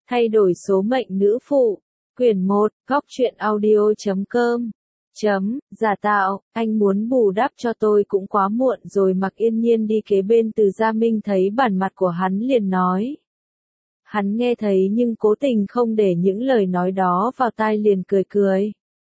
Thay đổi số mệnh nữ phụ. Quyển 1, góc truyện audio.com. Giả tạo, anh muốn bù đắp cho tôi cũng quá muộn rồi. Mạc Yên Nhiên đi kế bên Từ Gia Minh thấy bản mặt của hắn liền nói. Hắn nghe thấy nhưng cố tình không để những lời nói đó vào tai, liền cười cười.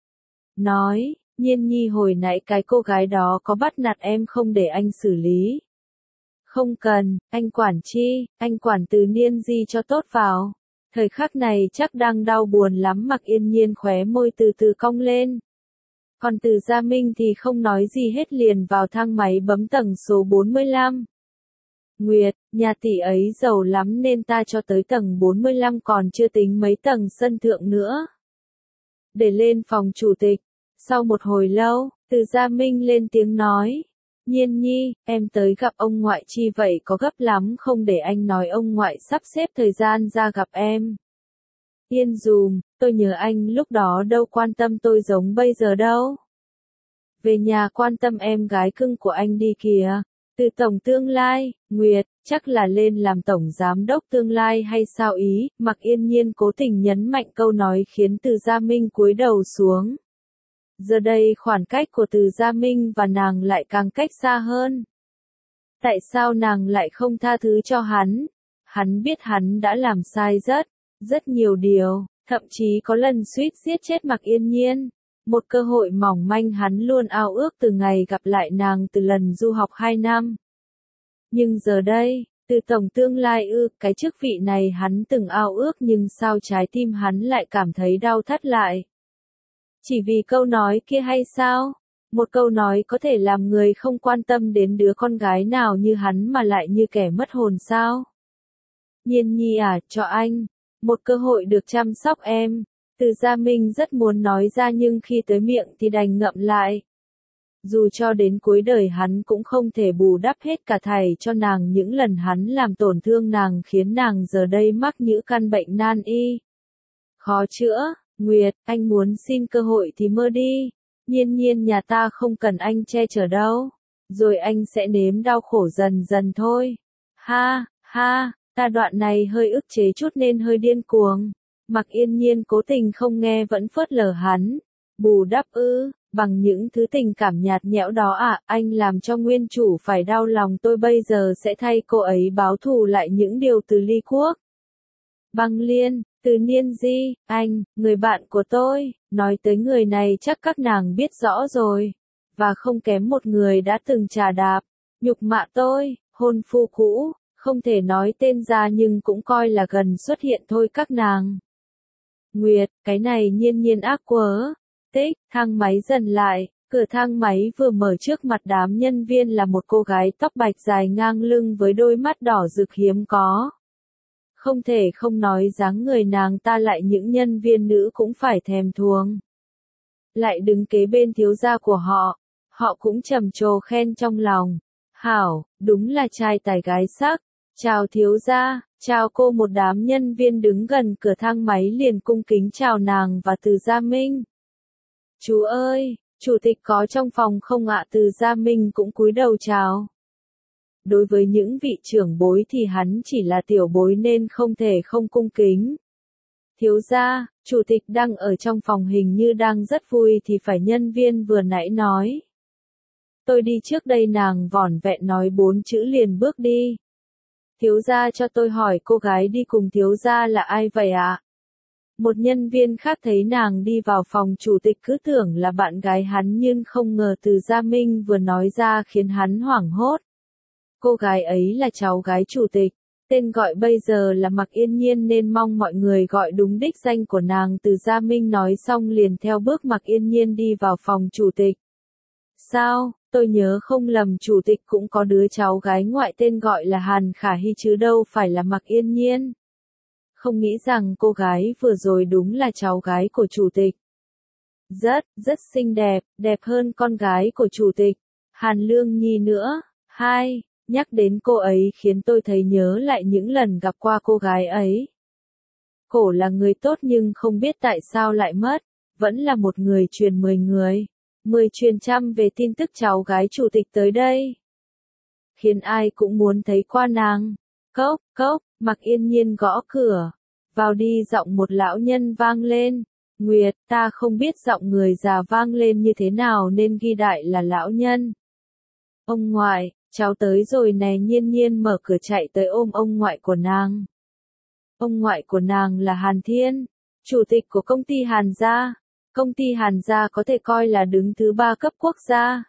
Nói, Nhiên Nhi hồi nãy cái cô gái đó có bắt nạt em không để anh xử lý. Không cần, anh quản chi, anh quản Từ Niên Di cho tốt vào. Thời khắc này chắc đang đau buồn lắm. Mạc Yên Nhiên khóe môi từ từ cong lên. Còn Từ Gia Minh thì không nói gì hết, liền vào thang máy bấm tầng số 45. Nguyệt, nhà tỷ ấy giàu lắm nên ta cho tới tầng 45 còn chưa tính mấy tầng sân thượng nữa. Để lên phòng chủ tịch. Sau một hồi lâu, Từ Gia Minh lên tiếng nói. Nhiên Nhi, em tới gặp ông ngoại chi vậy, có gấp lắm không? Để anh nói ông ngoại sắp xếp thời gian ra gặp em. Yên dùm, tôi nhớ anh lúc đó đâu quan tâm tôi giống bây giờ đâu. Về nhà quan tâm em gái cưng của anh đi kìa. Từ tổng tương lai, Nguyệt, chắc là lên làm tổng giám đốc tương lai hay sao ý? Mạc Yên Nhiên cố tình nhấn mạnh câu nói khiến Từ Gia Minh cúi đầu xuống. Giờ đây khoảng cách của Từ Gia Minh và nàng lại càng cách xa hơn. Tại sao nàng lại không tha thứ cho hắn? Hắn biết hắn đã làm sai rất nhiều điều, thậm chí có lần suýt giết chết Mạc Yên Nhiên. Một cơ hội mỏng manh hắn luôn ao ước từ ngày gặp lại nàng từ lần du học 2 năm. Nhưng giờ đây, Từ tổng tương lai cái chức vị này hắn từng ao ước, nhưng sao trái tim hắn lại cảm thấy đau thắt lại? Chỉ vì câu nói kia hay sao? Một câu nói có thể làm người không quan tâm đến đứa con gái nào như hắn mà lại như kẻ mất hồn sao? Nhiên Nhi à, cho anh một cơ hội được chăm sóc em. Từ Gia Minh rất muốn nói ra nhưng khi tới miệng thì đành ngậm lại. Dù cho đến cuối đời hắn cũng không thể bù đắp hết cả thảy cho nàng những lần hắn làm tổn thương nàng, khiến nàng giờ đây mắc những căn bệnh nan y. Khó chữa. Nguyệt, anh muốn xin cơ hội thì mơ đi. Nhiên Nhiên nhà ta không cần anh che chở đâu. Rồi anh sẽ nếm đau khổ dần dần thôi. Ha, ta đoạn này hơi ức chế chút nên hơi điên cuồng. Mạc Yên Nhiên cố tình không nghe vẫn phớt lờ hắn. Bù đắp bằng những thứ tình cảm nhạt nhẽo đó à? Anh làm cho nguyên chủ phải đau lòng, tôi bây giờ sẽ thay cô ấy báo thù lại những điều từ ly quốc. Băng Liên, Từ Niên Di, anh, người bạn của tôi, nói tới người này chắc các nàng biết rõ rồi. Và không kém một người đã từng trà đạp, nhục mạ tôi, hôn phu cũ, không thể nói tên ra nhưng cũng coi là gần xuất hiện thôi các nàng. Nguyệt, cái này Nhiên Nhiên ác quá. Tích, thang máy dần lại, cửa thang máy vừa mở, trước mặt đám nhân viên là một cô gái tóc bạch dài ngang lưng với đôi mắt đỏ rực hiếm có. Không thể không nói dáng người nàng ta lại những nhân viên nữ cũng phải thèm thuồng. Lại đứng kế bên thiếu gia của họ, họ cũng trầm trồ khen trong lòng. Hảo, đúng là trai tài gái sắc. Chào thiếu gia, chào cô. Một đám nhân viên đứng gần cửa thang máy liền cung kính chào nàng và Từ Gia Minh. Chú ơi, chủ tịch có trong phòng không ạ? Từ Gia Minh cũng cúi đầu chào. Đối với những vị trưởng bối thì hắn chỉ là tiểu bối nên không thể không cung kính. Thiếu gia, chủ tịch đang ở trong phòng, hình như đang rất vui thì phải, nhân viên vừa nãy nói. Tôi đi trước đây. Nàng vỏn vẹn nói 4 chữ liền bước đi. Thiếu gia cho tôi hỏi cô gái đi cùng thiếu gia là ai vậy ạ? Một nhân viên khác thấy nàng đi vào phòng chủ tịch cứ tưởng là bạn gái hắn, nhưng không ngờ Từ Gia Minh vừa nói ra khiến hắn hoảng hốt. Cô gái ấy là cháu gái chủ tịch, tên gọi bây giờ là Mạc Yên Nhiên nên mong mọi người gọi đúng đích danh của nàng. Từ Gia Minh nói xong liền theo bước Mạc Yên Nhiên đi vào phòng chủ tịch. Sao, tôi nhớ không lầm chủ tịch cũng có đứa cháu gái ngoại tên gọi là Hàn Khả Hy chứ đâu phải là Mạc Yên Nhiên. Không nghĩ rằng cô gái vừa rồi đúng là cháu gái của chủ tịch. Rất xinh đẹp, đẹp hơn con gái của chủ tịch, Hàn Lương Nhi nữa. Nhắc đến cô ấy khiến tôi thấy nhớ lại những lần gặp qua cô gái ấy. Cổ là người tốt nhưng không biết tại sao lại mất, vẫn là một người truyền 10 người, 10 truyền trăm về tin tức cháu gái chủ tịch tới đây. Khiến ai cũng muốn thấy qua nàng. Cốc, Mạc Yên Nhiên gõ cửa. Vào đi, giọng một lão nhân vang lên. Nguyệt, ta không biết giọng người già vang lên như thế nào nên ghi đại là lão nhân. Ông ngoại, cháu tới rồi nè. Nhiên Nhiên mở cửa chạy tới ôm ông ngoại của nàng. Ông ngoại của nàng là Hàn Thiên, chủ tịch của công ty Hàn gia. Công ty Hàn gia có thể coi là đứng thứ 3 cấp quốc gia.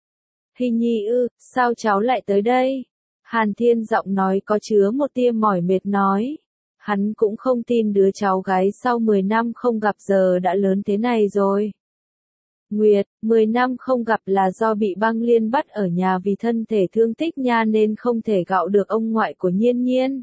Hình nhi ư, sao cháu lại tới đây? Hàn Thiên giọng nói có chứa một tia mỏi mệt nói. Hắn cũng không tin đứa cháu gái sau 10 năm không gặp giờ đã lớn thế này rồi. Nguyệt, 10 năm không gặp là do bị băng liên bắt ở nhà vì thân thể thương tích nha nên không thể gạo được ông ngoại của Nhiên Nhiên.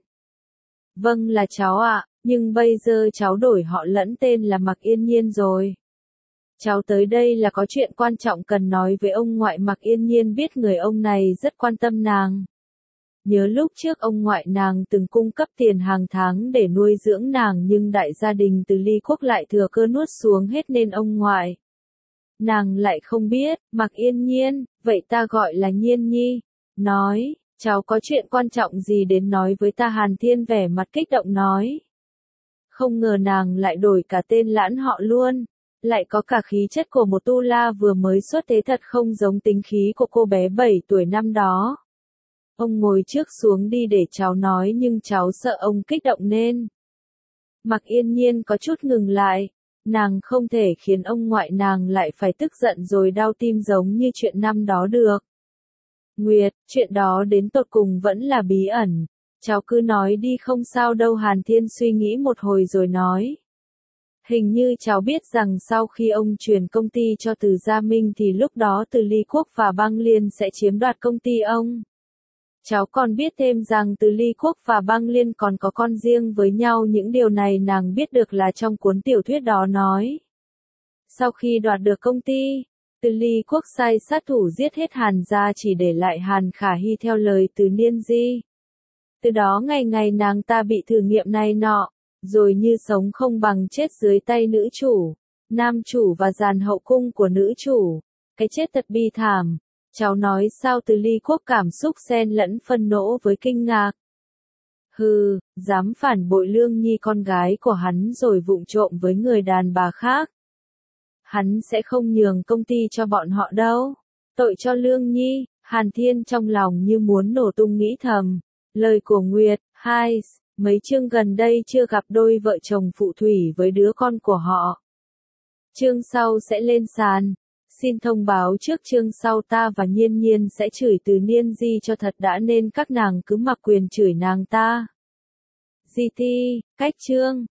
Vâng là cháu ạ, nhưng bây giờ cháu đổi họ lẫn tên là Mạc Yên Nhiên rồi. Cháu tới đây là có chuyện quan trọng cần nói với ông ngoại. Mạc Yên Nhiên biết người ông này rất quan tâm nàng. Nhớ lúc trước ông ngoại nàng từng cung cấp tiền hàng tháng để nuôi dưỡng nàng nhưng đại gia đình Từ Ly Quốc lại thừa cơ nuốt xuống hết nên ông ngoại. Nàng lại không biết. Mạc Yên Nhiên, vậy ta gọi là Nhiên Nhi. Nói, cháu có chuyện quan trọng gì đến nói với ta? Hàn Thiên vẻ mặt kích động nói. Không ngờ nàng lại đổi cả tên lãn họ luôn. Lại có cả khí chất của một tu la vừa mới xuất thế, thật không giống tính khí của cô bé 7 tuổi năm đó. Ông ngồi trước xuống đi để cháu nói nhưng cháu sợ ông kích động nên. Mạc Yên Nhiên có chút ngừng lại. Nàng không thể khiến ông ngoại nàng lại phải tức giận rồi đau tim giống như chuyện năm đó được. Nguyệt, chuyện đó đến tột cùng vẫn là bí ẩn. Cháu cứ nói đi không sao đâu. Hàn Thiên suy nghĩ một hồi rồi nói. Hình như cháu biết rằng sau khi ông chuyển công ty cho Từ Gia Minh thì lúc đó Từ Ly Quốc và Băng Liên sẽ chiếm đoạt công ty ông. Cháu còn biết thêm rằng Từ Ly Quốc và Băng Liên còn có con riêng với nhau. Những điều này nàng biết được là trong cuốn tiểu thuyết đó nói. Sau khi đoạt được công ty, Từ Ly Quốc sai sát thủ giết hết Hàn gia chỉ để lại Hàn Khả Hy theo lời Từ Niên Di. Từ đó ngày ngày nàng ta bị thử nghiệm này nọ, rồi như sống không bằng chết dưới tay nữ chủ, nam chủ và dàn hậu cung của nữ chủ. Cái chết thật bi thảm. Cháu nói sao? Từ Ly Quốc cảm xúc xen lẫn phân nộ với kinh ngạc. Hừ, dám phản bội Lương Nhi con gái của hắn rồi vụng trộm với người đàn bà khác. Hắn sẽ không nhường công ty cho bọn họ đâu. Tội cho Lương Nhi. Hàn Thiên trong lòng như muốn nổ tung nghĩ thầm. Lời của Nguyệt, hai, mấy chương gần đây chưa gặp đôi vợ chồng phù thủy với đứa con của họ. Chương sau sẽ lên sàn. Xin thông báo trước chương sau ta và Nhiên Nhiên sẽ chửi Từ Niên Di cho thật đã nên các nàng cứ mặc quyền chửi nàng ta. GT, cách chương.